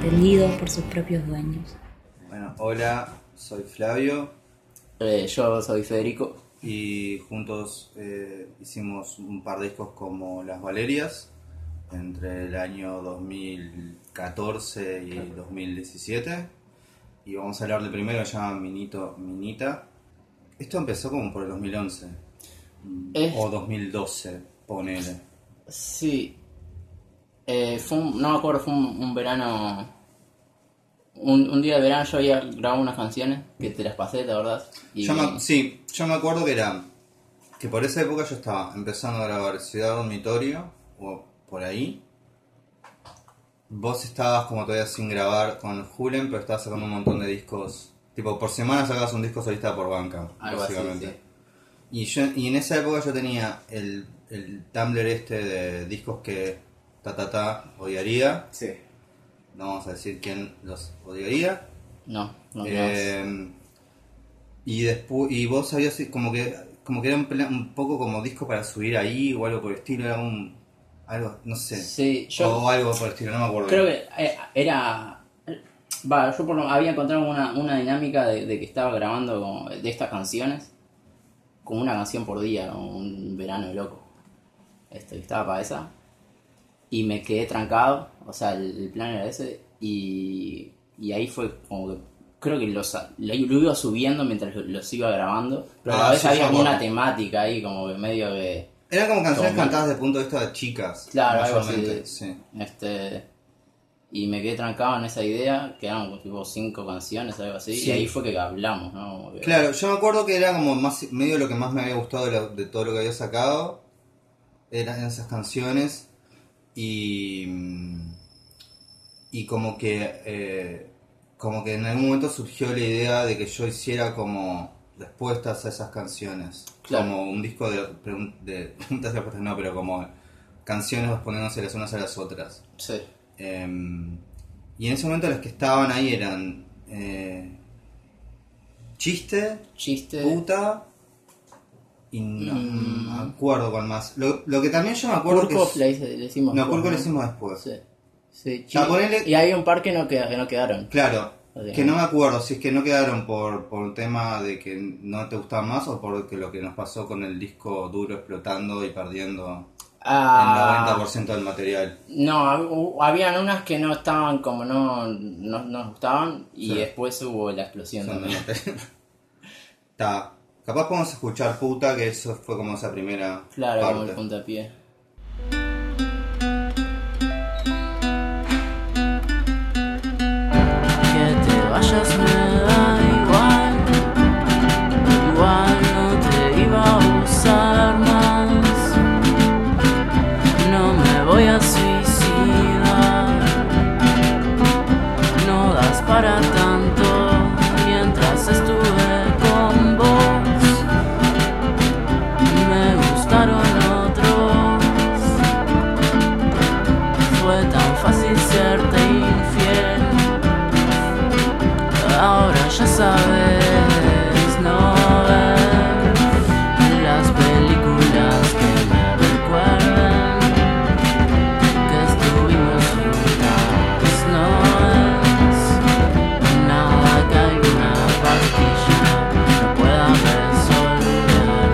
atendidos por sus propios dueños. Bueno, hola, soy Flavio. Yo soy Federico. Y juntos hicimos un par de discos como Las Valerias entre el año 2014 y 2017. Y vamos a hablar del primero, que se llama Minita. Esto empezó como por el 2011 o 2012, ponele. Sí. No me acuerdo, fue un verano. Un día de verano yo había grabado unas canciones que te las pasé, ¿te acordás? Yo me acuerdo que por esa época yo estaba empezando a grabar Ciudad Dormitorio o por ahí. Vos estabas como todavía sin grabar con Julen, pero estabas sacando un montón de discos. Tipo, por semana sacabas un disco solista por Bandcamp, básicamente. Así, sí. Y en esa época yo tenía el Tumblr de discos que odiaría. Sí. No vamos a decir quién los odiaría. No. Y después, y vos sabías como que era un poco como disco para subir ahí o algo por el estilo, era algo, no sé. Sí, o algo por el estilo, no me acuerdo. Creo que era. Yo había encontrado una dinámica de que estaba grabando de estas canciones, como una canción por día, un verano loco. Estaba para esa. Y me quedé trancado, o sea, el plan era ese. Y ahí fue como que. Creo que lo iba subiendo mientras los iba grabando. Pero a la vez había como una temática ahí, como que medio que. Eran como canciones cantadas desde el punto de vista de chicas. Claro, algo así. Sí. Y me quedé trancado en esa idea, quedaron tipo 5 canciones, algo así, sí. Y ahí fue que hablamos, ¿no? Claro, yo me acuerdo que era como medio lo que más me había gustado de todo lo que había sacado, eran esas canciones, y como que en algún momento surgió la idea de que yo hiciera como respuestas a esas canciones, claro. Como un disco de preguntas y respuestas, no, pero como canciones respondiéndose las unas a las otras. Sí. Y en ese momento las que estaban ahí eran Chiste, Puta y no me acuerdo cuál más. Lo que también yo me acuerdo Kurkov le hicimos después. Kurkov le hicimos después. Sí. Y hay un par que no quedaron. Claro, que no me acuerdo si es que no quedaron por un tema de que no te gustaban más o porque lo que nos pasó con el disco duro explotando y perdiendo el 90% del material. No, habían unas que no estaban como no nos gustaban y sí. Después hubo la explosión también. Capaz podemos escuchar Puta, que eso fue como esa primera parte. Como el puntapié. Que te vayas me da igual no te iba a usar más. No me voy a suicidar, no das para tanto mientras estuve con vos. Me gustaron otros, fue tan fácil serte infiel. Ahora ya sabes, no ver las películas que me recuerdan que estuvimos juntas. No es nada que alguna pastilla no pueda resolver.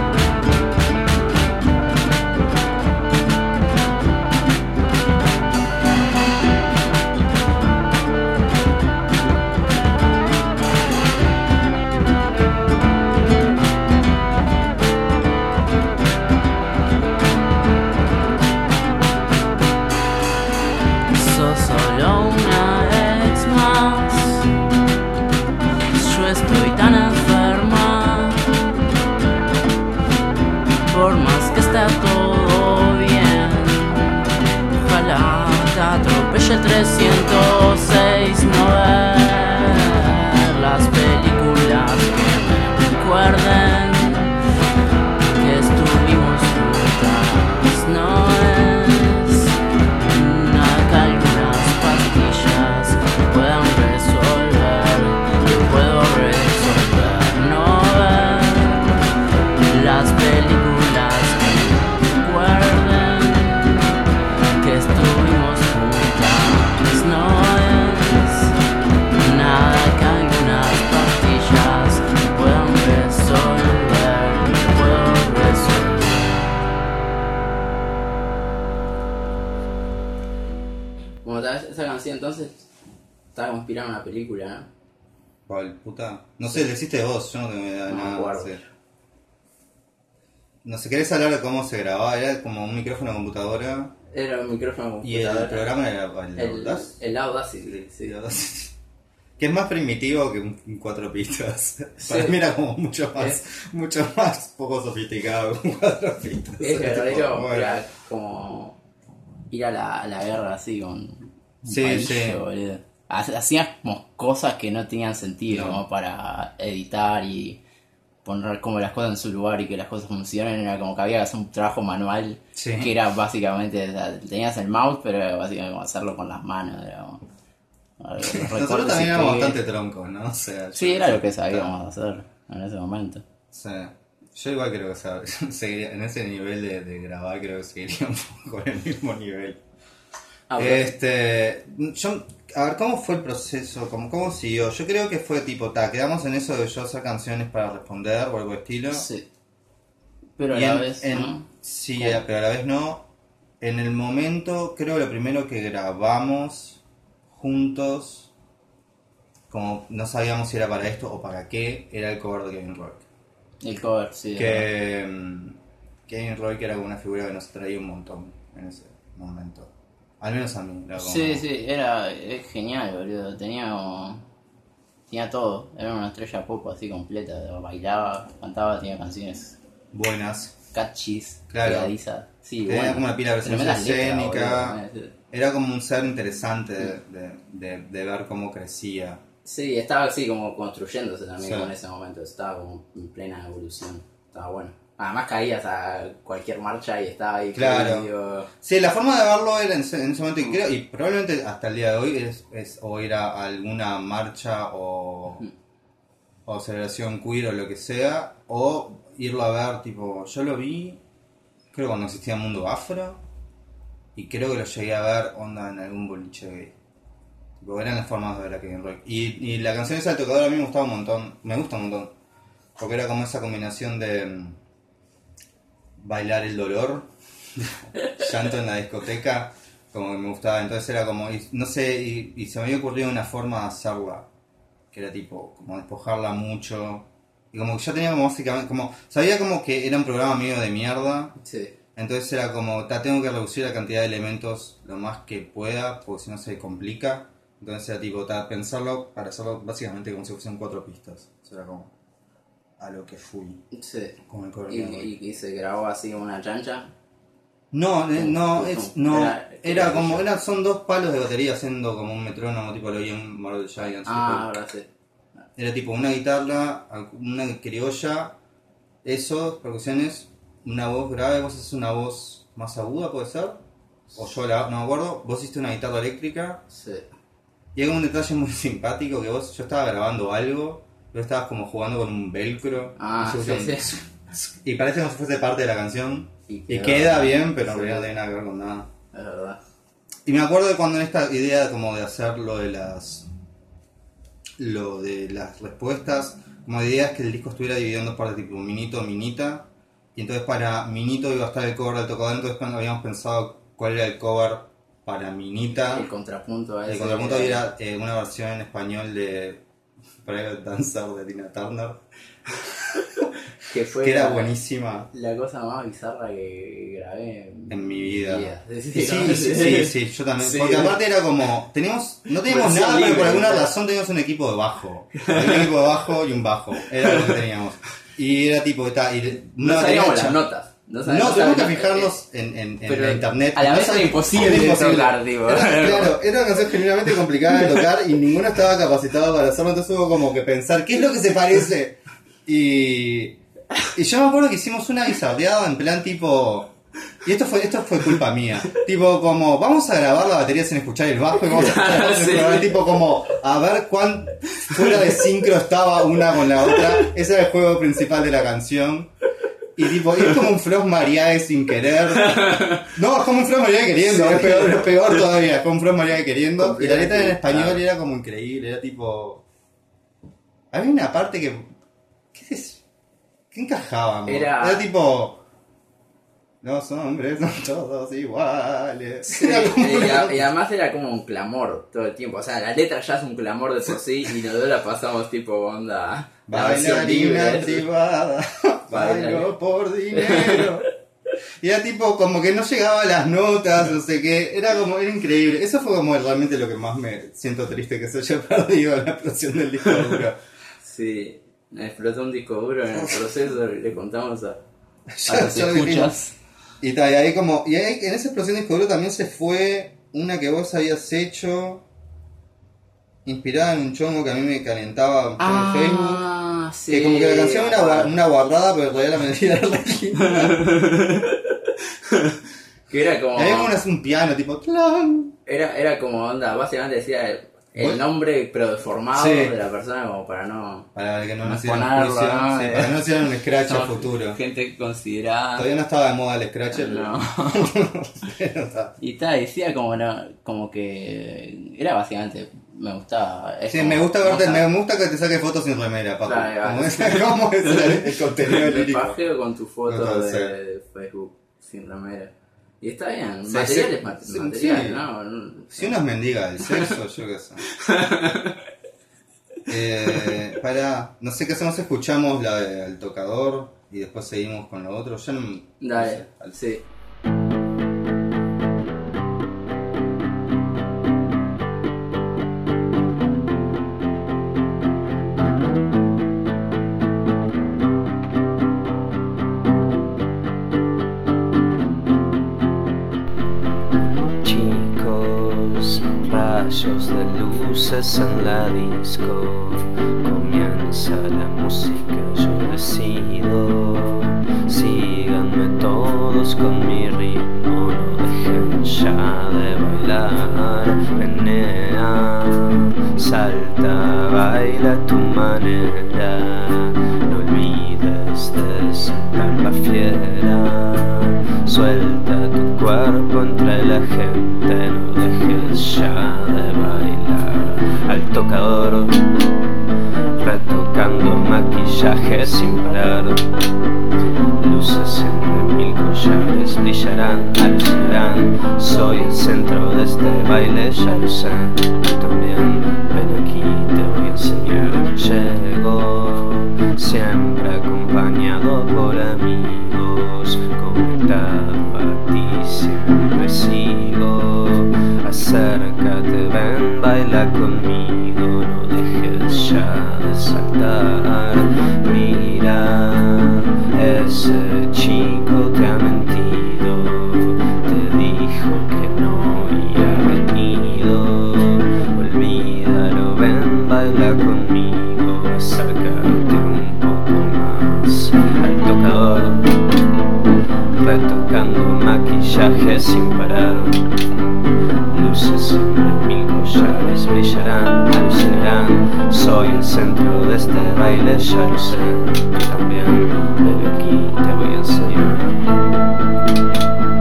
Sos solo una ex más. Yo estoy tan enferma. Por más que esté todo bien, ojalá te atropelle el 306. No ver las películas que me recuerden que estuvimos juntas. No es nada que algunas pastillas puedan resolver. Yo puedo resolver, no ver las películas que me recuerden que estuvimos juntas. No esa canción entonces estaba como inspirada en una película, ¿no? ¿Cuál puta? No sé, lo hiciste vos, yo no tengo idea de No me nada. acuerdo. No sé, ¿querés hablar de cómo se grababa? Era como un micrófono de computadora Era un micrófono y el computadora. programa era el Audacity. El Audacity, sí. El Audacity. Que es más primitivo que un 4 pistas. Sí. Para mí era como mucho más poco sofisticado que un 4 pistas. Es verdadero, Tipo, bueno. era como ir a la guerra así con un Sí, palillo, sí. boludo. Hacías como cosas que no tenían sentido, No. como para editar y poner como las cosas en su lugar y que las cosas funcionen. Era como que había que hacer un trabajo manual Sí. que era básicamente, o sea, tenías el mouse, pero era básicamente como hacerlo con las manos. Era como, los Nosotros recortes también y éramos pegues. bastante troncos, ¿no? O sea, Sí, era lo que sabíamos hacer en ese momento. Sí. Yo igual creo que seguiría, en ese nivel de grabar creo que seguiría un poco en el mismo nivel. Ah, bueno. A ver, ¿cómo fue el proceso? ¿Cómo siguió? Yo creo que fue tipo, quedamos en eso de yo hacer canciones para responder o algo de estilo. Sí. Pero a Y la vez, ¿no? Sí, ¿Cómo? pero a la vez no. En el momento, creo que lo primero que grabamos juntos, como no sabíamos si era para esto o para qué, era el cover de Kevin Rock. El cover, sí. Kevin Rock era como una figura que nos traía un montón en ese momento. Al menos a mí. Era como... Sí, es genial, boludo. Tenía todo. Era una estrella pop así completa. Bailaba, cantaba, tenía canciones Buenas. catchys, Claro. pegadizas. Sí, Tenía bueno. como una pila de presencia Tremendas letras, escénica. boludo. Era como un ser interesante de ver cómo crecía. Sí, estaba así como construyéndose también Sí. como en ese momento. Estaba como en plena evolución. Estaba bueno. Además caías a cualquier marcha y estaba ahí. Claro. Digo, Sí, la forma de verlo era en ese momento, y creo, y probablemente hasta el día de hoy es o ir a alguna marcha o celebración queer o lo que sea, o irlo a ver, tipo, yo lo vi, creo cuando existía Mundo Afro, y creo que lo llegué a ver onda en algún boliche gay. Tipo, eran las formas de ver a Kevin Rock. Y la canción esa del tocador a mí me gustaba un montón, me gusta un montón, porque era como esa combinación de bailar el dolor, llanto en la discoteca, como que me gustaba. Entonces era como, no sé, y se me había ocurrido una forma de hacerla, que era tipo, como despojarla mucho, y como que yo tenía como básicamente, como, sabía como que era un programa medio de mierda, sí. entonces era como, tengo que reducir la cantidad de elementos lo más que pueda, porque si no se complica, entonces era tipo, pensarlo para hacerlo básicamente como si fuesen 4 pistas, eso era como a lo que fui Sí. con el cover. Y se grabó así como una chancha. No, Era son 2 palos de batería haciendo como un metrónomo, tipo lo vi en Marvel Giants. Ahora sí. Era tipo una guitarra, una criolla, eso, percusiones, una voz grave, vos haces una voz más aguda, ¿puede ser? O yo no me acuerdo, vos hiciste una guitarra eléctrica, Sí. y hay un detalle muy simpático que yo estaba grabando algo, vos estabas como jugando con un velcro, Ah, y se sí, escucha sí. y parece como si fuese parte de la canción, Y y quedó- queda bien, pero en sí. realidad no tiene nada que ver con nada. Es verdad. Y me acuerdo de cuando en esta idea como de hacer lo de las respuestas, como la idea es que el disco estuviera dividido en 2 partes, tipo minito, minita, y entonces para minito iba a estar el cover del tocador, entonces cuando habíamos pensado cuál era el cover para minita, El contrapunto a el ese contrapunto era una versión en español de Private Dancer de Tina Turner, que fue que era la- buenísima La cosa más bizarra que grabé en mi vida. Sí, Yo también. Sí. Porque aparte era como, no teníamos Pues nada, sí, pero por alguna ¿verdad? razón teníamos un equipo de bajo. Un equipo de bajo y un bajo. Era lo que teníamos. Y era tipo, No sabíamos las notas. No, tuvimos que notas. fijarnos en Pero la internet. a la No vez era sabíamos- imposible era de tocar, tipo. Claro, era una canción genuinamente complicada de tocar y ninguno estaba capacitado para hacerlo, entonces hubo como que pensar, ¿qué es lo que se parece? Y yo me acuerdo que hicimos una bizarreada en plan tipo... Y esto fue culpa mía. Tipo como, vamos a grabar la batería sin escuchar el bajo y vamos a Claro, sí. tipo como, a ver cuán fuera de sincro estaba una con la otra. Ese era el juego principal de la canción. Y tipo, y es como un Flos Mariae sin querer. No, es como un Flos Mariae queriendo, Sí. es peor todavía, es como un Flos Mariae queriendo. Y la letra en español era como increíble, era tipo... Había una parte que... ¿Qué encajaba, amor? Era- Era tipo... Los hombres son todos iguales. Sí, Era como y, una- y además era como un clamor todo el tiempo. O sea, la letra ya es un clamor de por sí y nosotros la pasamos tipo onda. La versión Bailarina libre. privada, bailo Bailar. por dinero. Y era tipo como que no llegaba a las notas, no sé qué, era increíble. Eso fue como realmente lo que más me siento triste que se haya perdido en la explosión del disco duro. Sí, me explotó un disco duro en el proceso, le contamos a Ya- los ya lo dijimos. escuchas. Y ahí como, y ahí en esa explosión de disco duro también se fue una que vos habías hecho, inspirada en un chongo que a mí me calentaba en Facebook. Ah, sí. Que como que la canción era una guardada, pero todavía la melodía era la Que era como. Y había como un piano tipo ¡tlan! Era como onda, básicamente decía el ¿Vos? nombre pero deformado Sí. de la persona como para no. Para que no No nos hicieran exponerlo, juicio, ¿no? sí, para que no hicieran un scratch a Somos futuro. Gente considerada. Todavía no estaba de moda el scratch, No. pero está. Y decía como no, como que era básicamente me gustaba. Es Sí, como- me gusta verte, o sea, me gusta que te saques fotos sin remera, papu. Claro, ¿Cómo es, cómo es el contenido me lírico? pajeo con tu foto No, de Facebook sin remera. Y está bien, Sí, material sí, es sí, material, sí. ¿no? Si uno es mendiga del sexo, yo qué sé. No sé qué hacemos, escuchamos la del tocador y después seguimos con lo otro. Ya no, Dale, no sé, sí. Chicos, rayos de luces en la disco. Comienza la música, yo decido. Síganme todos con mi ritmo, no dejen ya de bailar. Menea, salta, baila a tu manera. No olvides de soltar la fiera. Suelta tu cuerpo entre la gente, no dejes ya de bailar. Al tocador, retocando maquillaje sin parar. Luces entre mil collares brillarán, alucinarán. Soy el centro de este baile, ya lo sé. Tú también, ven aquí, te voy a enseñar. Llego, siempre acompañado por amigos. Conectado a ti, siempre sigo. Acércate, ven, baila conmigo. No dejes ya de saltar. Mira, ese chico te ha mentido. Te dijo que no y ha venido. Olvídalo, ven, baila conmigo. Acércate un poco más al tocador, retocando maquillaje sin parar. Luces entre mil collares brillarán, alucinarán. Soy el centro de este baile, ya lo sé. Tú también, ven aquí, te voy a enseñar.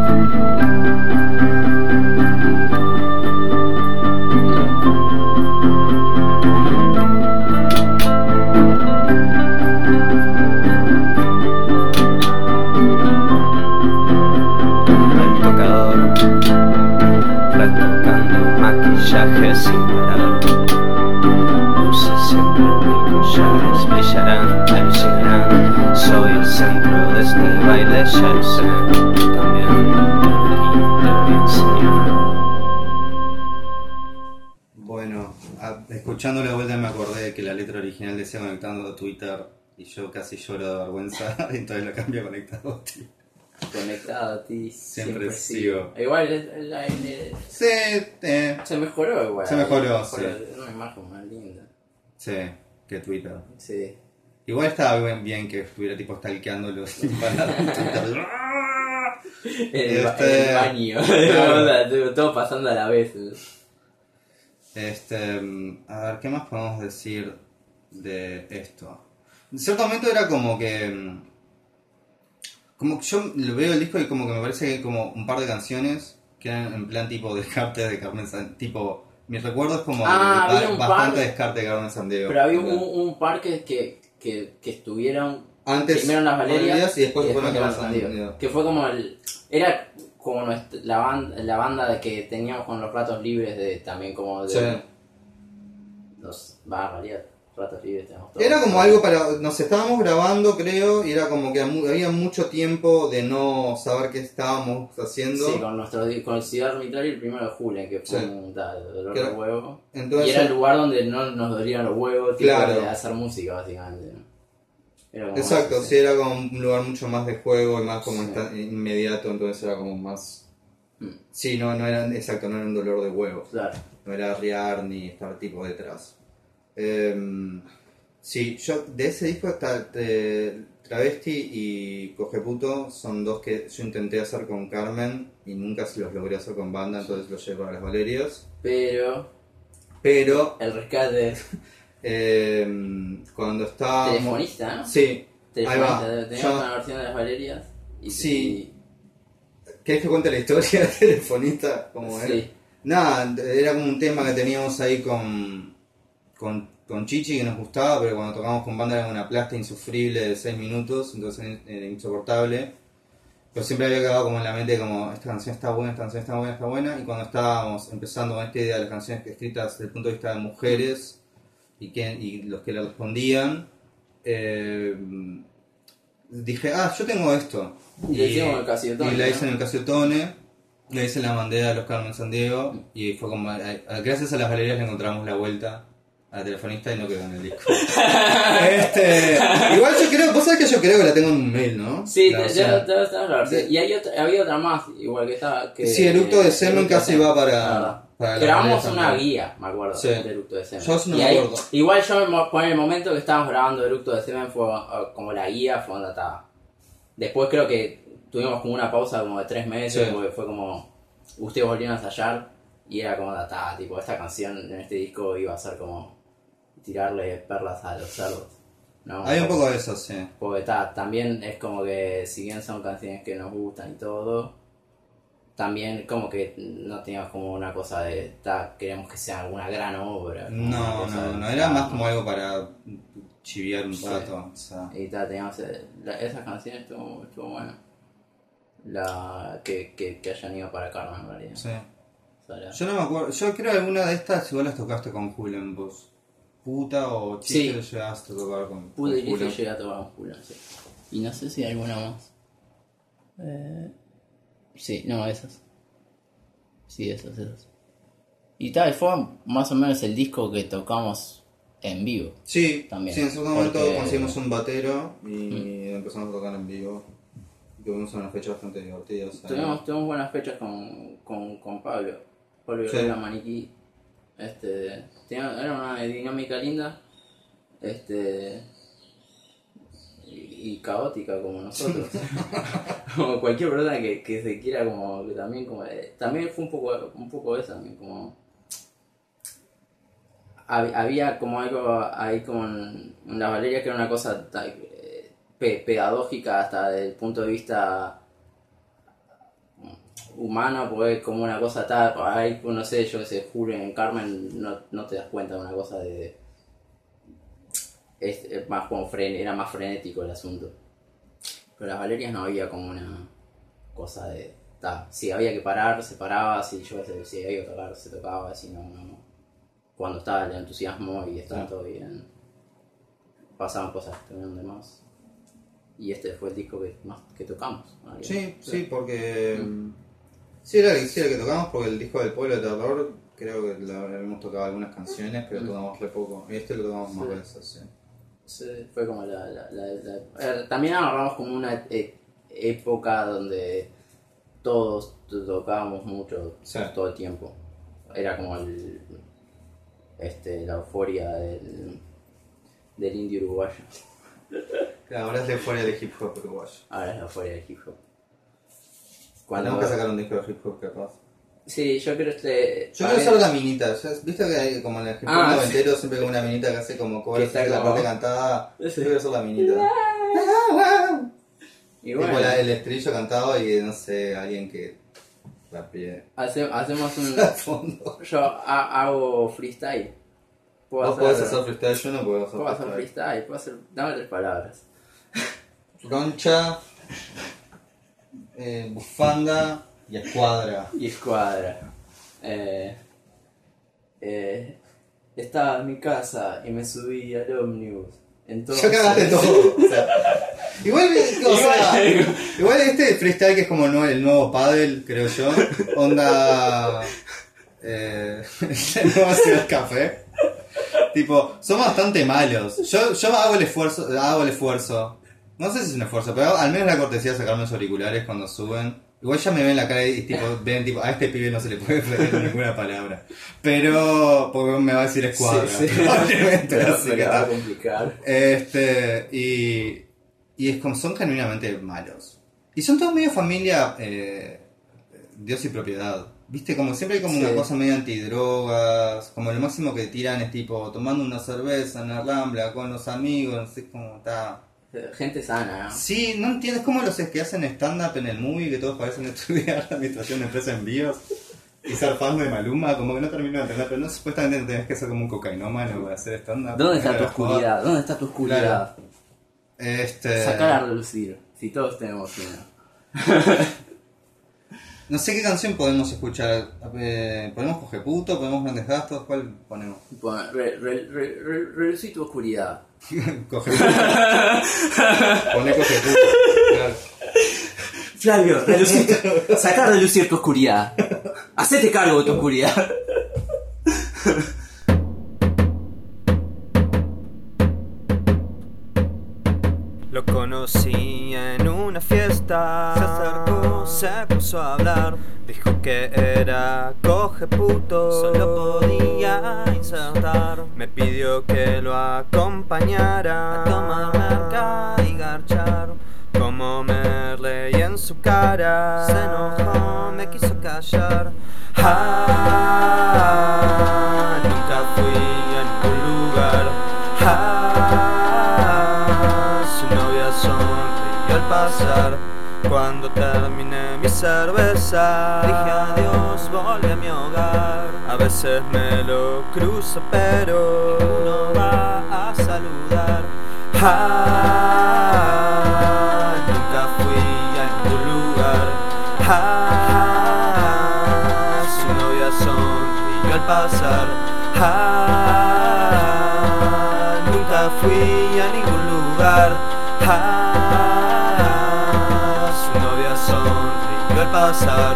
Al tocador, retocando maquillaje sin parar. Luces siempre en mil collares brillarán, alucinarán. Soy el centro de este baile, ya lo sé. Tú también, ven aquí, te voy a enseñar. Bueno, escuchando la vuelta me acordé de que la letra original decía conectando a Twitter y yo casi lloro de vergüenza, entonces lo cambié a conectado a ti. Conectado a ti, Siempre sigo. Igual Sí, se mejoró igual. Se mejoró, sí. Es una imagen más linda. sí, que Twitter. Sí. Igual estaba bien que estuviera tipo stalkeándolo sin parar en Twitter. El Este, baño. claro. O sea, todo pasando a la vez. A ver, ¿qué más podemos decir de esto? En cierto momento era como que yo lo veo el disco y como que me parece que hay como un par de canciones que eran en plan tipo descarte de Carmen San, tipo, mi recuerdo es como había un bastante par, descarte de Carmen Sandiego. Pero había un par que estuvieron Antes primero en las Valerias y después fueron a Quemar Quemar San Encendido. Encendido. Que fue como era como la banda de que teníamos con los ratos libres de también como de Sí. en realidad, ratos libres tenemos todos. Era como algo para... Nos estábamos grabando, creo, y era como que había mucho tiempo de no saber qué estábamos haciendo. Sí, con el Ciudad Dormitorio el 1 de julio, que fue Sí. un dolor Que de era- huevo. Entonces, Y era el lugar donde no nos dolían los huevos, tipo, Claro. de hacer música, básicamente. ¿No? Era como exacto, eso, sí, era como un lugar mucho más de juego y más como Sí. inmediato, entonces era como más... Mm. Sí, no era, exacto, no era un dolor de huevos. Claro. No era arriar ni estar tipo detrás. Sí, yo de ese disco está Travesti y Cogeputo, son dos que yo intenté hacer con Carmen y nunca se los logré hacer con banda, entonces los llevé a las Valerias. Pero Pero el rescate cuando estábamos... telefonista, ¿no? Sí, ahí va. Teníamos Yo- una versión de las Valerias. Y, Sí. ¿Querés que cuente la historia del telefonista? ¿Cómo era? Sí. Nada, era como un tema que teníamos ahí con Chichi que nos gustaba, pero cuando tocábamos con banda era una plasta insufrible de 6 minutos, entonces era insoportable. Pero siempre había quedado como en la mente como, esta canción está buena, esta canción está buena, está buena. Y cuando estábamos empezando con esta idea de las canciones escritas desde el punto de vista de mujeres y los que le respondían, dije, yo tengo esto. Y le hicimos el Casiotone, Y la ¿no? hice en el Casiotone, la hice en la bandera de los Carmen Sandiego, y fue como, gracias a las Valerias le encontramos la vuelta a la telefonista y no quedó en el disco. Igual yo creo, vos sabés que yo creo que la tengo en un mail, ¿no? Sí, La ya versión. está la versión. Y había otra más, igual que estaba. Sí, Eructo de Semen casi va para la las grabamos Valerias una también. guía, me acuerdo, Sí. de Eructo de Semen. Yo eso no Y me ahí- acuerdo. Igual yo en el momento que estábamos grabando Eructo de Semen fue como la guía, fue donde estaba. Después creo que tuvimos como una pausa como de 3 meses, Sí. porque fue como. Ustedes volvieron a ensayar y era como tipo, esta canción en este disco iba a ser como tirarle perlas a los cerdos. ¿No? Hay un poco de eso, sí. Porque también es como que si bien son canciones que nos gustan y todo, también como que no teníamos como una cosa de queremos que sea alguna gran obra. como una No, cosa no, no, de- era más como algo para chiviar un rato. O sea. Y teníamos esas canciones estuvo bueno. Que hayan ido para Carmen en realidad. Sí. O sea, Yo no me acuerdo, yo creo que alguna de estas igual las tocaste con Julen vos. Puta o Chiste Sí. lo llegaste a tocar con Pude y Julen. llegué a tocar un culo, sí. Y no sé si hay alguna más. Sí, no, esas. Sí, esas. Y tal, fue más o menos el disco que tocamos en vivo. Sí, También, sí, en cierto momento porque- conseguimos un batero y empezamos a tocar en vivo. Tuvimos una fecha bastante divertida. o sea, Tuvimos buenas fechas con Pablo. Pablo Sí. era maniquí. Era una dinámica linda. Y caótica como nosotros. Como cualquier persona que se quiera como que también también fue un poco eso también como había como algo ahí como en la Valeria que era una cosa pedagógica hasta desde el punto de vista humano, porque como una cosa ahí no sé, yo que sé, Julio en Carmen no te das cuenta de una cosa de es más como era más frenético el asunto. Pero las Valerias no había como una cosa de si había que parar, se paraba, si yo si había que tocar, se tocaba, si no. Cuando estaba el entusiasmo y estaba todo bien, pasaban cosas que tenían de más. Y este fue el disco que tocamos. Sí, porque. Sí, era el que tocamos porque el disco del Pueblo de Terror creo que habíamos tocado algunas canciones, pero tocamos re poco. Y este lo tocamos más veces, sí. Sí, fue como también agarramos como una época donde todos tocábamos mucho, Sí. todo el tiempo. Era como la euforia del indie uruguayo. Claro, ahora es la euforia del hip hop uruguayo. Ahora es la euforia del hip hop. Tenemos que sacar un disco de hip hop capaz. Sí, yo creo Yo quiero hacer la minita, ¿viste que hay como en el hip hop Ah, noventero siempre hay una minita que hace como Que covers está de la como- parte cantada? Sí. Yo quiero hacer la minita. Y Tipo bueno, el estribillo cantado y no sé, alguien que rapee hacemos un... al fondo. Yo hago freestyle. Vos podés hacer freestyle, yo no puedo hacer Puedo hacer freestyle, puedo hacer... Dame 3 palabras. troncha, bufanda y escuadra. Y escuadra. Estaba en mi casa y me subí al ómnibus. Entonces... Ya cagaste todo. O sea, igual este freestyle que es como el nuevo paddle, creo yo. Onda. El nuevo Ciudad Café. Tipo, son bastante malos. Yo hago el esfuerzo. No sé si es un esfuerzo, pero al menos la cortesía de sacarme los auriculares cuando suben. Igual ya me ven la cara y ven tipo, a este pibe no se le puede freír ninguna palabra. Pero, porque me va a decir escuadra. Sí. Probablemente, así me que va a complicar. Y es como, son genuinamente malos. Y son todos medio familia Dios y propiedad. Viste, como siempre hay como una cosa medio antidrogas. Como lo máximo que tiran es tipo, tomando una cerveza en la Rambla con los amigos, no sé cómo está. Gente sana, ¿no? Sí, no entiendes cómo los que hacen stand-up en el movie, que todos parecen estudiar la administración de empresas en envíos y ser fan de Maluma, como que no termino de entender, pero no supuestamente tenés que ser como un cocainómano para hacer stand-up. ¿Dónde está tu oscuridad? ¿Dónde está tu oscuridad? Claro. Sacar a relucir, si todos tenemos una. No sé qué canción podemos escuchar. ¿Ponemos Coge Puto? ¿Ponemos Grandes Gastos? ¿Cuál ponemos? Relucir tu oscuridad. Coge Puto. Poné Coge Puto. Claro. Flavio, sacar a relucir tu oscuridad. Hacete cargo de tu oscuridad. Lo conocí en una fiesta, se acercó, se puso a hablar, dijo que era coge puto, solo podía insertar. Me pidió que lo acompañara a tomar merca y garchar. Como me leí en su cara, se enojó, me quiso callar. Nunca fui a ningún lugar. Su novia sonrió al pasar. Cuando terminé mi cerveza, dije adiós, volví a mi hogar. A veces me lo cruzo, pero ninguno va a saludar. Nunca fui a ningún lugar. Su novia sonrió al pasar. Nunca fui a ningún lugar. Su novia sonrió al pasar.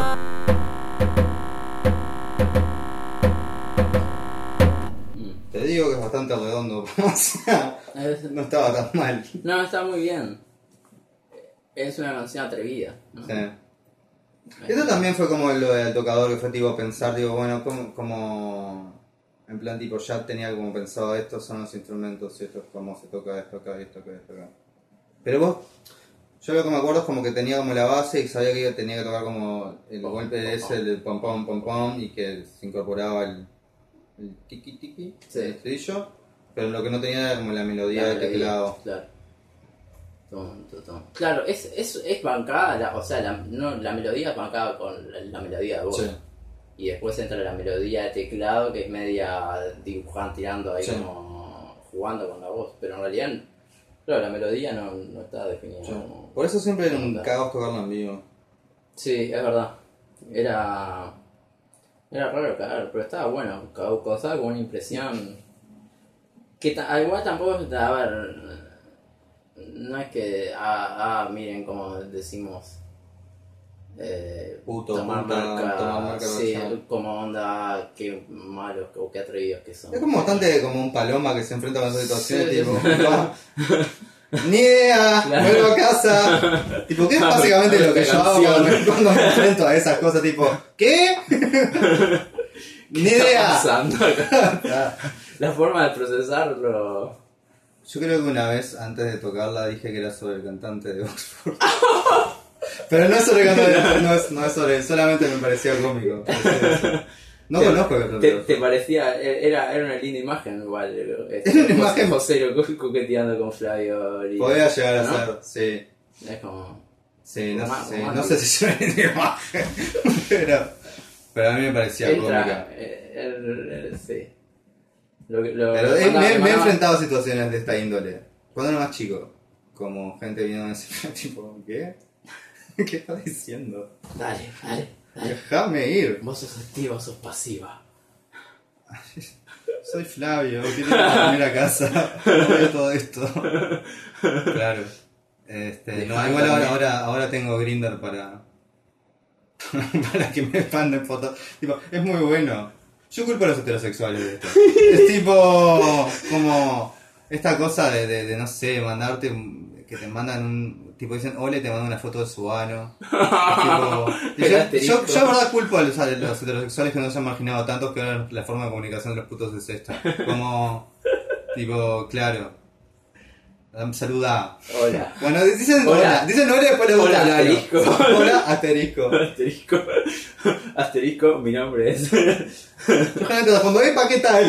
Te digo que es bastante redondo. O sea, no estaba tan mal. No, está muy bien. Es una canción atrevida, ¿no? Sí. Esto también fue como lo del tocador, que fue tipo pensar, digo, bueno, como en plan tipo ya tenía como pensado estos son los instrumentos y esto es cómo se toca esto acá y esto acá y esto acá. Pero vos, yo lo que me acuerdo es como que tenía como la base y sabía que yo tenía que tocar como el golpe ese, el pom pom pom pom, y que se incorporaba el tiki tiki, Sí. el estribillo, pero lo que no tenía era como la melodía del teclado. Claro. Claro, es bancada, o sea, la melodía es bancada con la melodía de voz. Sí. Y después entra la melodía de teclado que es media dibujando, tirando ahí Sí. como jugando con la voz. Pero en realidad, claro, la melodía no está definida. Sí. Como... Por eso siempre era un onda. caos tocarlo en vivo. Sí, es verdad. Era raro, claro, pero estaba bueno. Causaba como una impresión. Que igual tampoco, a ver, no es que, miren como decimos, Puto, tomar puta, marca, tomar marca sí, personal. como onda, qué malos o qué atrevidos que son. Es como bastante como un paloma que se enfrenta con esas situaciones, Sí, tipo, sí. ni idea, Claro. vuelvo a casa. Tipo, ¿qué es básicamente lo que yo hago cuando me enfrento a esas cosas? Tipo, ¿qué? Ni ¿Qué está idea. pasando acá? La forma de procesarlo. Yo creo que una vez antes de tocarla dije que era sobre el cantante de Oxford. Pero no es sobre el cantante, no es sobre, solamente me parecía cómico. No conozco el cantante. ¿Te parecía? Era una linda imagen igual. Era una imagen. José coqueteando con Flavio. Podía llegar a ¿no? ser, sí. Es como... Sí, no, Más- sí, más no sé si yo era una imagen. Pero a mí me parecía cómica. Sí. Pero me he enfrentado a situaciones de esta índole. Cuando era más chico. como gente viendo ese tipo, ¿qué? ¿Qué estás diciendo? Dale. Déjame ir. Vos sos activa, sos pasiva. Soy Flavio, quiero ir a dormir a casa. No veo todo esto. Claro. No, igual ahora tengo Grindr para que me manden fotos. Tipo, es muy bueno. Yo culpo a los heterosexuales de esto. Es tipo como esta cosa de no sé, mandarte que te mandan un tipo, dicen hola y te mandan una foto de su ano. Yo la verdad culpo a los heterosexuales que no se han marginado tanto, que ahora la forma de comunicación de los putos es esta. Como tipo, claro. Saluda. Hola. Bueno, dicen hola y después le gusta Hola, el asterisco. Hola, asterisco. Asterisco, mi nombre es. Yo generalmente respondo, ¿pa qué tal?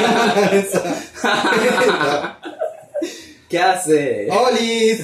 ¿Qué hace? ¡Olis!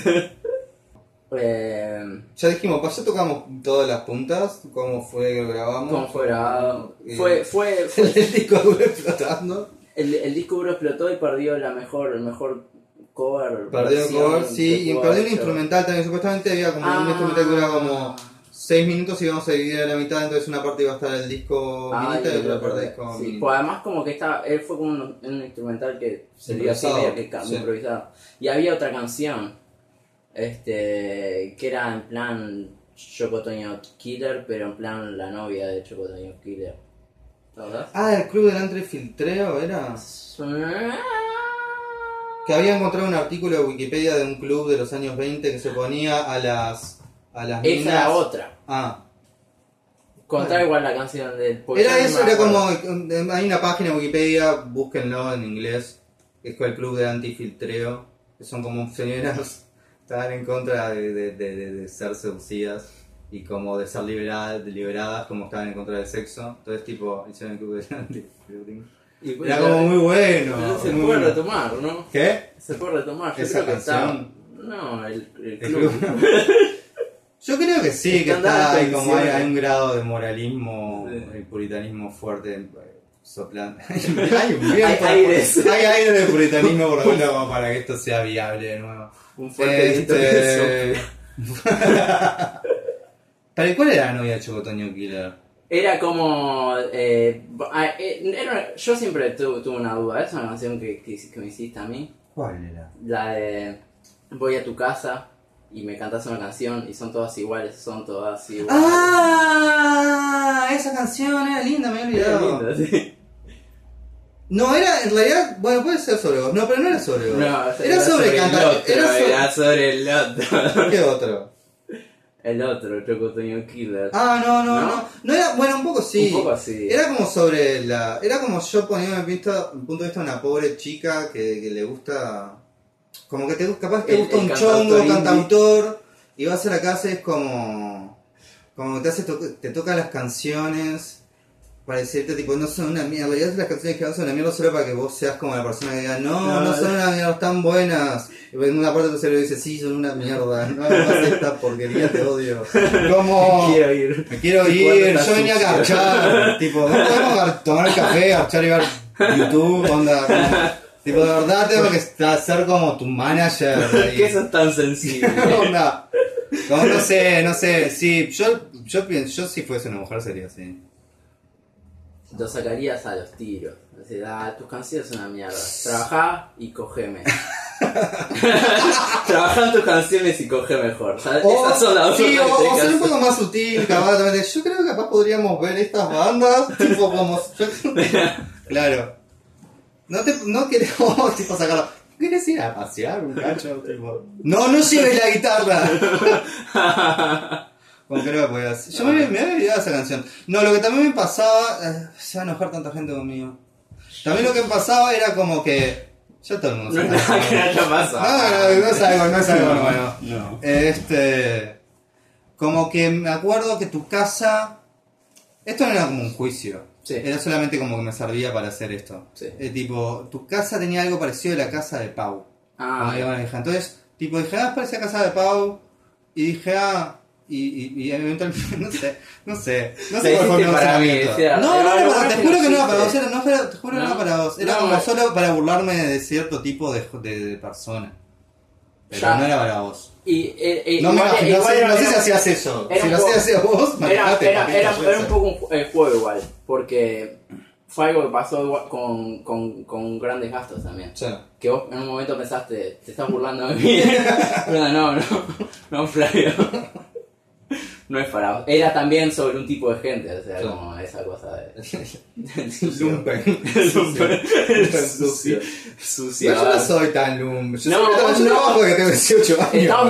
Ya dijimos, ya tocamos todas las puntas, cómo fue que lo grabamos. ¿Cómo fue grabado? Fue el disco duro explotando. el disco duro explotó y perdió el mejor cover. Perdió el cover, sí, y perdió un instrumental también. Supuestamente había como un instrumental que duraba como 6 minutos y íbamos a dividir a la mitad, entonces una parte iba a estar el disco minita y otra parte el disco sí, pues además como que él fue como un instrumental que se dio así medio que improvisado. Y había otra canción, que era en plan Chocotoño Killer, pero en plan la novia de Chocotoño Killer. ¿Sabes? El club del antrefiltreo era. Que había encontrado un artículo de Wikipedia de un club de los años 20 que se ponía a las minas. Esa era otra. Contaba igual la canción del era eso, era como. Hay una página de Wikipedia, búsquenlo en inglés, que es el club de antifiltreo, que son como señoras que estaban en contra de ser seducidas y como de ser liberadas, como estaban en contra del sexo. Entonces, tipo, hicieron el club de antifiltreo. Era como muy bueno. Se puede retomar, ¿no? ¿Qué? Se puede retomar. Yo ¿Esa creo canción? No, el club. Yo creo que sí, que está ahí como hay un grado de moralismo y puritanismo fuerte soplando. Hay aire de puritanismo por lo menos como para que esto sea viable de nuevo. Un fuerte viento que sopla. ¿Pero cuál era la novia de Chocotoño Killer? Era como... yo siempre tuve una duda. ¿Es una canción que me hiciste a mí? ¿Cuál era? La de... Voy a tu casa y me cantas una canción y son todas iguales, Esa canción era linda, me había olvidado. Era linda, sí. No, era en realidad... Bueno, puede ser sobre vos. No, pero no era sobre vos. No, era sobre cantar. Era sobre el otro. ¿Qué otro? El otro, Chocotoño Killer. No era, bueno, un poco sí. Un poco así. Era como sobre la... Era como yo poniendo en punto de vista a una pobre chica que le gusta... Como que capaz te gusta un chongo, cantautor, y vas a la casa y es como... Como que te tocan las canciones para decirte tipo, no son una mierda. Y las canciones que van son una mierda solo para que vos seas como la persona que diga, no son una mierda, están buenas. Y en una parte de tu cerebro dice, sí, son una mierda, no hagas esta porquería, te odio. Como... Me quiero ir, yo venía a garchar, tipo, no podemos tomar café, garchar y ver YouTube, onda, como... Tipo, de verdad tengo que ser como tu manager. ¿Qué sos tan sensible? Onda. Como, no sé, sí, yo si fuese una mujer sería así. Lo sacarías a los tiros. Decir, tus canciones son una mierda. Trabajá y cogeme. Trabajá en tus canciones y coge mejor. ¿Sabes? Esas son las dos. Sí, o ser un poco más sutil, capaz. Yo creo que capaz podríamos ver estas bandas, tipo como... Claro. No queremos tipo sacarlo. ¿Quieres ir a pasear un cacho? Tipo... No lleves la guitarra. Como creo que podía hacer. Yo me había olvidado esa canción. No, lo que también me pasaba... se va a enojar tanta gente conmigo. También lo que me pasaba era como que... Ya todo el mundo sabe. No es algo bueno. No. Como que me acuerdo que tu casa... Esto no era como un juicio. Sí. Era solamente como que me servía para hacer esto. Sí. Tipo, tu casa tenía algo parecido a la casa de Pau. Entonces, tipo, dije, parece la casa de Pau. Y dije, y eventualmente, no sé cuál fue mi pensamiento. No, te juro que no era para vos, te juro que no era para vos. Era como solo para burlarme de cierto tipo de persona. Pero Ya. no era para vos. No, No sé si hacías eso. Si lo hacías vos, manejate, era papito, un poco el juego igual, porque fue algo que pasó igual con grandes gastos también. Sí. Que vos en un momento pensaste, te estás burlando de mí. Pero no, Flavio. No es para vos. Era también sobre un tipo de gente, o sea, Sí. como esa cosa de... Lumpen. Lumpen sucio. Sucio. Yo no soy tan lumpen. Yo No, yo no. trabajo porque tengo 18 años.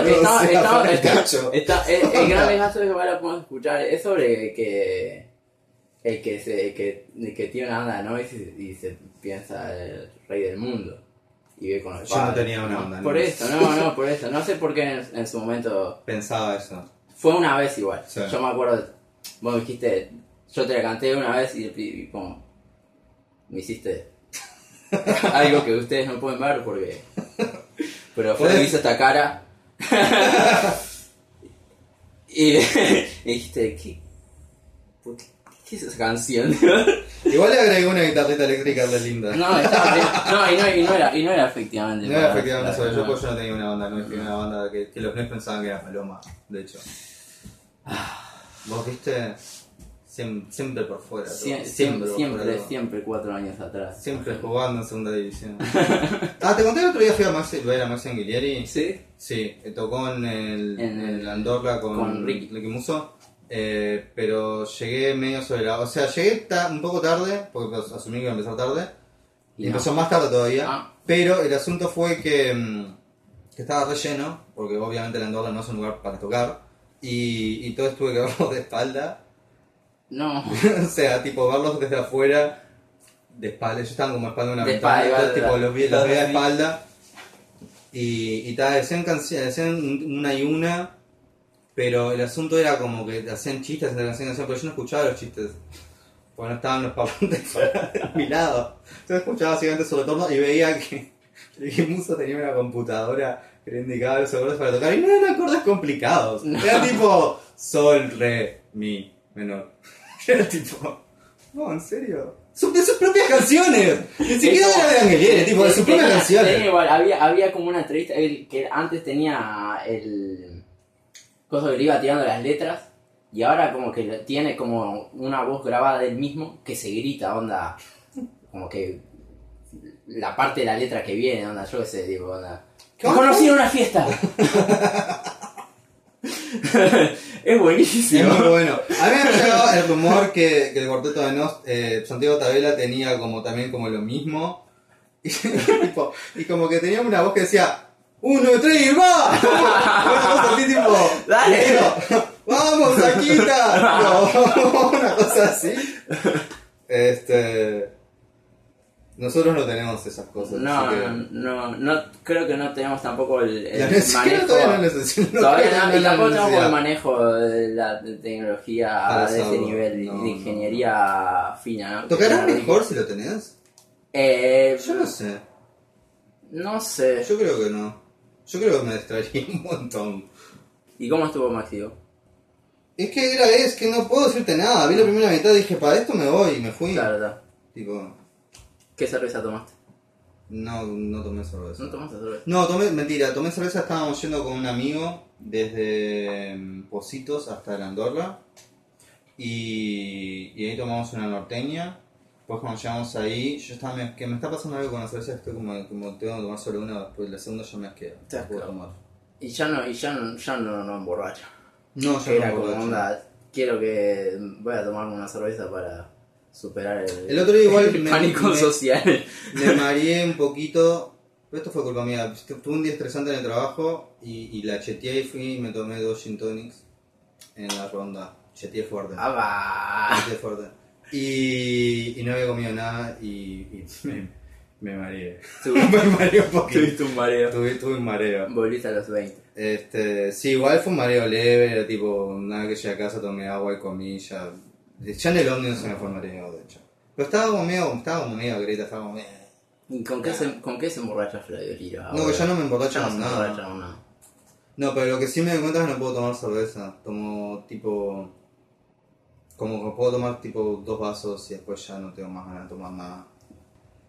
El gran desgaste que igual lo podemos escuchar es sobre que el que tiene una banda de noise y se piensa el rey del mundo y ve con el Yo no padre. tenía una banda de Por noise. eso, por eso. No sé por qué en su momento. Pensaba eso. Fue una vez igual. Sí. Yo me acuerdo, vos me dijiste, yo te la canté una vez y como me hiciste algo que ustedes no pueden ver porque... Pero fue me hizo esta cara. y dijiste, ¿qué es esa canción? Igual le agregué una guitarrita eléctrica de linda. No, estaba bien. y no era efectivamente. No era para- efectivamente para- sobre yo, porque yo no tenía una banda, no tenía una banda que los nenes pensaban que era Paloma, de hecho. Vos viste, siempre por fuera. todo, por fuera, todo. Siempre 4 años atrás. Siempre jugando en segunda división. Te conté el otro día fui a ver a Maxi Anguilieri. ¿Sí? Sí, tocó en En el Andorra con con Ricky. Musso. Pero llegué medio sobre la... O sea, llegué un poco tarde, porque pues, asumí que iba a empezar tarde. Y no. empezó más tarde todavía. Ah. Pero el asunto fue que estaba relleno, porque obviamente el Andorra no es un lugar para tocar. Y todos tuve que verlos de espalda. No. O sea, tipo, verlos desde afuera, de espalda. Ellos estaban como espalda de una De ventana. espalda, Entonces, tipo, los vi de así. espalda. Y decían canciones, decían una y una. Pero el asunto era como que hacían chistes entre canción y canción, pero yo no escuchaba los chistes. Porque no estaban los parlantes a mi lado. Entonces escuchaba básicamente su retorno y veía que Musso tenía una computadora que le indicaba los acordes para tocar. Y no eran acordes complicados. Era tipo sol, re, mi, menor. Era tipo, no, ¿en serio? De sus propias canciones. Ni siquiera era de Anguilieri, tipo, de sus propias canciones. Igual, había como una entrevista que antes tenía el cosa que le iba tirando las letras y ahora como que tiene como una voz grabada del mismo que se grita, onda, como que la parte de la letra que viene, onda, yo qué sé, tipo, onda. ¡Me conocí en una fiesta! Es buenísimo. Es muy bueno. A mí me ha llegado el rumor que el cuarteto de Nos, Santiago Tabela tenía como también como lo mismo. Y como que tenía una voz que decía 1, 3 y va. Una cosa así tipo, Dale. vamos, Saquita. No, una cosa así. Nosotros no tenemos esas cosas. así que... No, creo que no tenemos tampoco el La necesidad manejo. todavía no necesito. Todavía no, y la tampoco tenemos necesidad. el manejo de la tecnología Para de ese hacerlo. nivel, No, de ingeniería fina, ¿no? ¿Tocarás Que- mejor si lo tenés? Yo Yo no sé. no sé. Yo creo que no. Yo creo que me distraería un montón. ¿Y cómo estuvo Maxi? Es que no puedo decirte nada. Vi la primera mitad y dije, para esto me voy y me fui. Claro, está. Tipo, ¿Qué cerveza tomaste? no tomé cerveza. ¿No tomaste cerveza? No, tomé cerveza, estábamos yendo con un amigo desde Positos hasta el Andorra. Y ahí tomamos una norteña. Después cuando llegamos ahí, yo estaba que me está pasando algo con la cerveza, estoy como tengo que tomar solo una, después la segunda ya me asquea. Te No puedo asquea. tomar. Y ya no emborracha. No, yo Era no como puedo. onda, quiero que voy a tomarme una cerveza para superar El otro día igual el pánico me- social. Me mareé un poquito, pero esto fue culpa mía. Tuve un día estresante en el trabajo y la cheteé y fui y me tomé 2 gin tonics en la ronda. Cheteé fuerte. Ah, va. Cheteé fuerte. Y no había comido nada y me mareé. Me mareé un poquito. Tuviste un mareo. Tuve un mareo. Volviste a los 20. Sí, igual fue un mareo leve, era tipo, nada que llegué a casa, tomé agua y comí, ya en el ómnibus se me fue el mareo, de hecho. Pero estaba como medio grita, estaba como medio... ¿Y con qué se emborracha Flavio Lira? No, que ya no me emborracho Ya no con se nada. emborracha con nada. No, pero lo que sí me doy cuenta es que no puedo tomar cerveza. Tomo tipo... Como que puedo tomar tipo 2 vasos y después ya no tengo más ganas de tomar nada.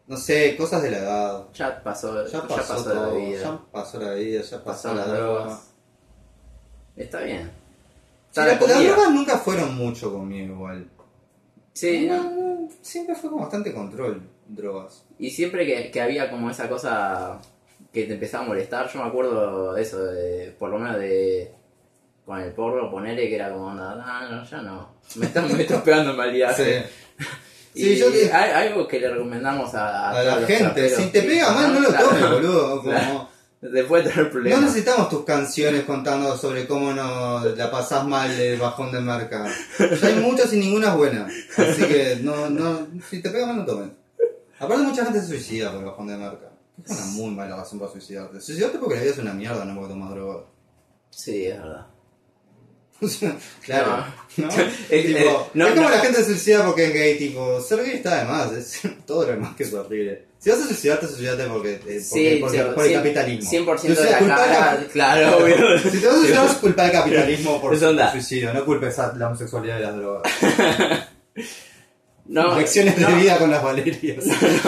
No sé, cosas de la edad. Ya pasó Ya la pasó todo, vida. ya pasó la vida, ya pasó Pasó la las droga. drogas. Está bien. Sí, Está la las comida. drogas nunca fueron mucho conmigo igual. Sí, ¿no? No, siempre fue con bastante control, drogas. Y siempre que había como esa cosa que te empezaba a molestar, yo me acuerdo de eso, por lo menos de con el porro, ponerle que era como, no, ya no. Me estás pegando mal viaje. Sí. Y Sí, yo te- hay algo que le recomendamos a A todos la los gente, traperos, si te sí, pega mal no lo claro, tomes, boludo. Como... claro. Te puede traer No problemas. necesitamos tus canciones contando sobre cómo no la pasás mal del bajón de marca. Ya hay muchas y ninguna es buena. Así que si te pega mal no tomes. Aparte mucha gente se suicida por el bajón de marca. Es una muy mala razón para suicidarte. Suicidarte porque la vida es una mierda, no porque tomas droga. Sí, es verdad. Claro, ¿no? Es- Tipo, no, es como no. la gente se suicida porque es gay, tipo, ser gay está de más, todo lo demás que es horrible. Si vas a suicidarte porque Sí, por sí, el capitalismo. 100% Si de la culpa del cara, claro, obvio. Si te vas a suicidar es culpa del capitalismo por Es onda. el suicidio, no culpes a la homosexualidad y las drogas. No, Lecciones de no. vida con las valerias.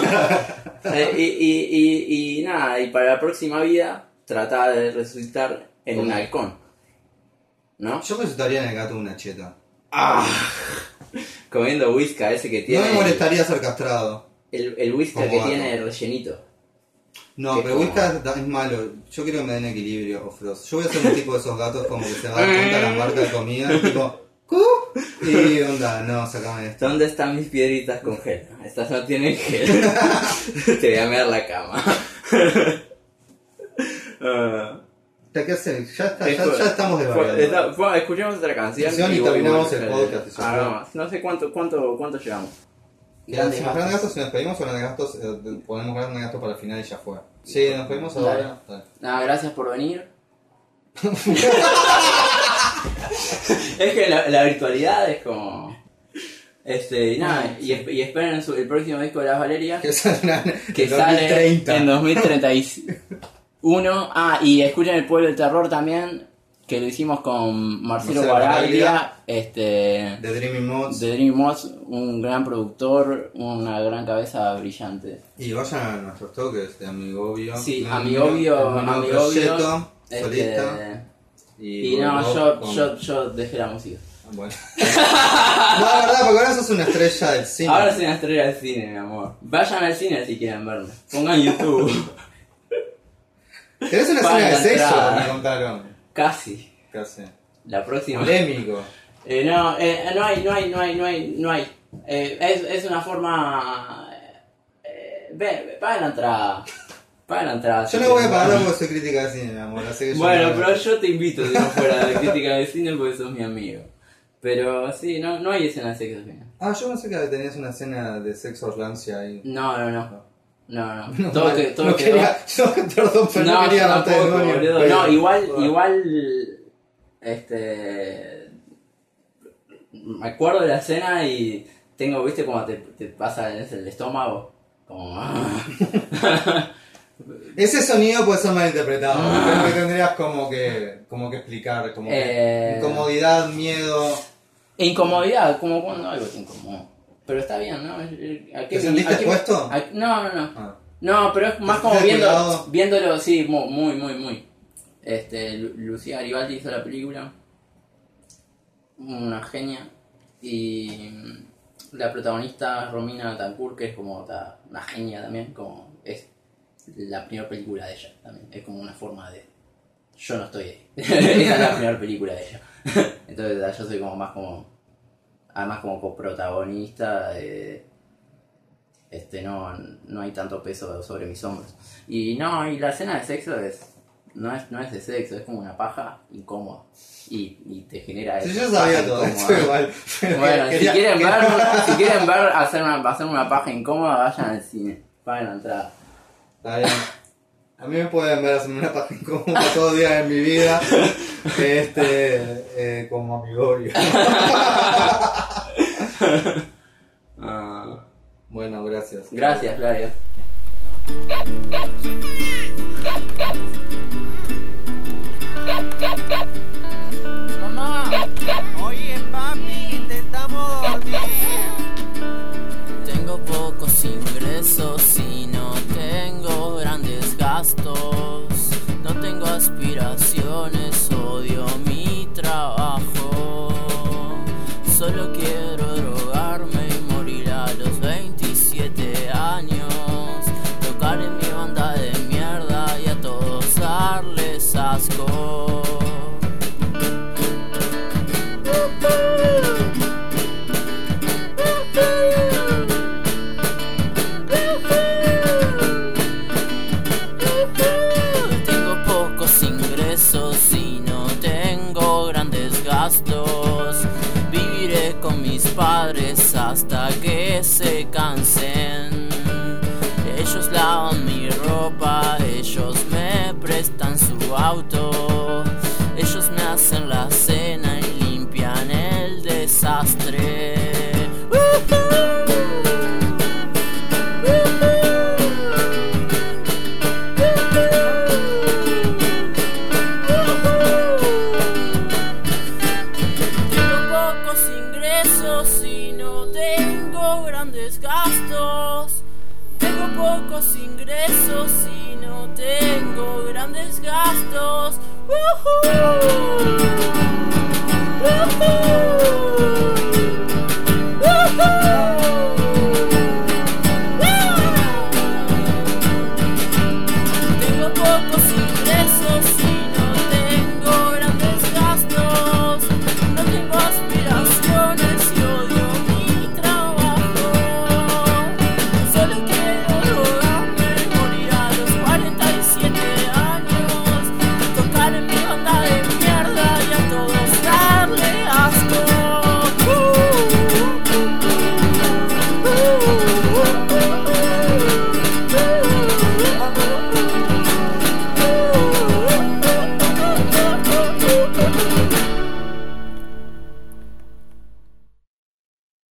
Y nada, y para la próxima vida trata de resucitar en un ¿Cómo? halcón. ¿No? Yo me asustaría en el gato de una cheta. Comiendo whisky ese que No tiene. me molestaría ser castrado. El whisky Como que gato. tiene el rellenito. No, Que pero como- Whiskas es malo. Yo quiero que me den equilibrio o frost. Yo voy a ser un tipo de esos gatos como que se va a dar cuenta de la marca de comida. Tipo, ¿cu? Y onda, no, sacame esto. ¿Dónde están mis piedritas con gel? Estas no tienen gel. Te voy a mear la cama. ¿Qué hace? Ya Esto- estamos devariando. Escuchemos otra canción Y terminamos el volvemos. podcast, y ya Nada fue. más. No sé cuánto llevamos. Si nos quedan gastos, si nos pedimos o grandes gastos, podemos grandes gastos para el final y ya fue. Sí, nos pedimos ahora. Dale. Nada, gracias por venir. Es que la virtualidad es como... nada, y esperen el próximo disco de Las Valerias, Que sale que en sale 2030. en 2031. Y escuchen El Pueblo del Terror también, que lo hicimos con Marcelo Marcelo Baraglia, The Dreaming Mods. de Dream Mods, un gran productor, una gran cabeza brillante. Y vayan a nuestros toques de Amigovio. Sí, No, Amigovio, el nuevo Amigovio, proyecto, solista. Y no, volvemos con- yo dejé la música. Bueno. No, la verdad, porque ahora sos una estrella del cine. Ahora soy una estrella del cine, mi amor. Vayan al cine si quieren verme. Pongan YouTube. Tenés una Pagan escena de la sexo, entrada. me contaron. Casi. Casi. La próxima. Polémico. No hay. Es una forma... Paga la entrada. Paga la entrada. Yo no voy a pagar porque soy crítica de cine, mi amor. Así que yo Bueno, no- pero yo te invito si no fuera de crítica de cine porque sos mi amigo. Pero sí, no hay escena de sexo al final. Ah, yo pensé que tenías una escena de sexo rancia ahí. No. No, Todo mal. que todo no quedó- quería, yo, perdón, pero no, No, quería yo darte tampoco, demonio, boludo. pero- No, igual, me acuerdo de la escena y tengo, viste, como te pasa en el estómago, como... Ese sonido puede ser malinterpretado. Creo que tendrías como que explicar, como que incomodidad, miedo. E incomodidad, como cuando algo te incomoda. Pero está bien, ¿no? ¿Te sentiste expuesto? No. Ah. No, pero es más ¿Te como sentiste cuidado? viéndolo, sí, muy. Lucía Garibaldi hizo la película. Una genia. Y la protagonista Romina Tancourt, que es como una genia también, como es la primera película de ella también. Es como una forma de... Yo no estoy ahí. Esa es la primera película de ella. Entonces yo soy como más como... Además como coprotagonista, no hay tanto peso sobre mis hombros. Y la escena de sexo no es de sexo, es como una paja incómoda. Y te genera Sí, eso. yo sabía paja todo incómoda. esto igual. Bueno, Quería- si quieren ver hacer una paja incómoda, vayan al cine. Paguen la entrada. Está bien. A mí me pueden ver hacerme una paja incómoda todos los días de mi vida. Como Amigovio. Bueno, gracias. Gracias, Flavio. Mamá, oye papi, intentamos dormir. Tengo pocos ingresos y hasta que se cansen. Ellos lavan mi ropa, ellos me prestan su auto, ellos me hacen la cena y limpian el desastre. Pocos ingresos y no tengo grandes gastos. ¡Woohoo! ¡Woohoo!